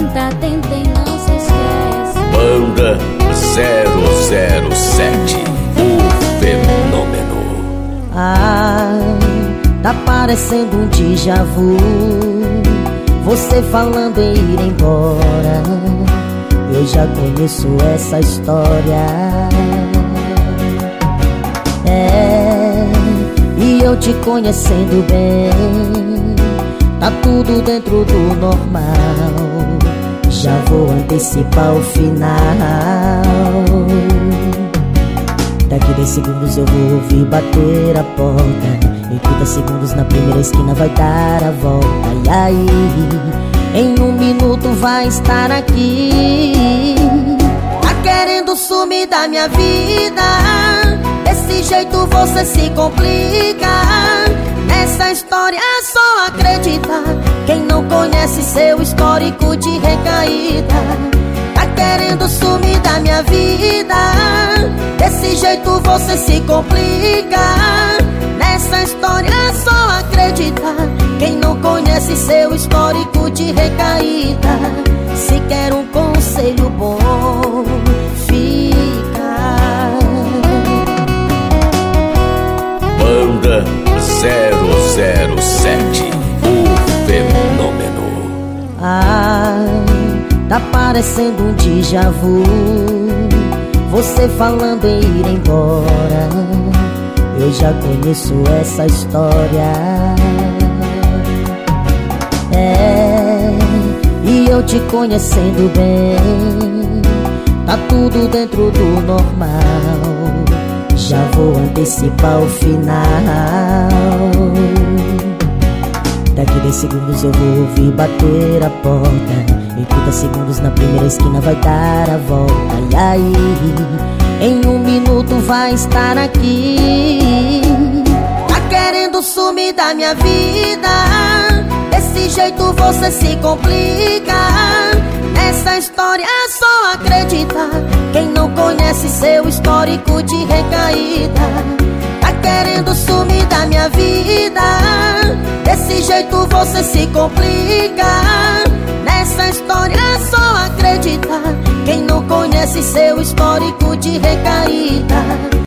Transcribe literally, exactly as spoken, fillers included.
Tenta, tenta e não se esquece. Banda zero zero sete, o fenômeno. Ah, tá parecendo um déjà vu, você falando em ir embora. Eu já conheço essa história. É, e eu te conhecendo bem, tá tudo dentro do normal. Já vou antecipar o final. Daqui dez segundos eu vou ouvir bater a porta. Em trinta segundos na primeira esquina vai dar a volta. E aí, em um minuto vai estar aqui. Tá querendo sumir da minha vida. Desse jeito você se complica. Nessa história é só acreditar. Quem não conhece seu histórico de recaída. Tá querendo sumir da minha vida. Desse jeito você se complica. Nessa história é só acreditar. Quem não conhece seu histórico de recaída. Se quer um conselho bom, fica. Banda zero zero sete, o fenômeno. Ah, tá parecendo um déjà vu, você falando em ir embora. Eu já conheço essa história. É, e eu te conhecendo bem, tá tudo dentro do normal. Já vou antecipar o final. Daqui dez segundos eu vou ouvir bater a porta. Em trinta segundos na primeira esquina vai dar a volta. E aí, em um minuto vai estar aqui. Tá querendo sumir da minha vida. Desse jeito você se complica. Nessa história é só acreditar. Quem não conhece seu histórico de recaída. Tá querendo sumir da minha vida. Desse jeito você se complica. Nessa história é só acreditar. Quem não conhece seu histórico de recaída.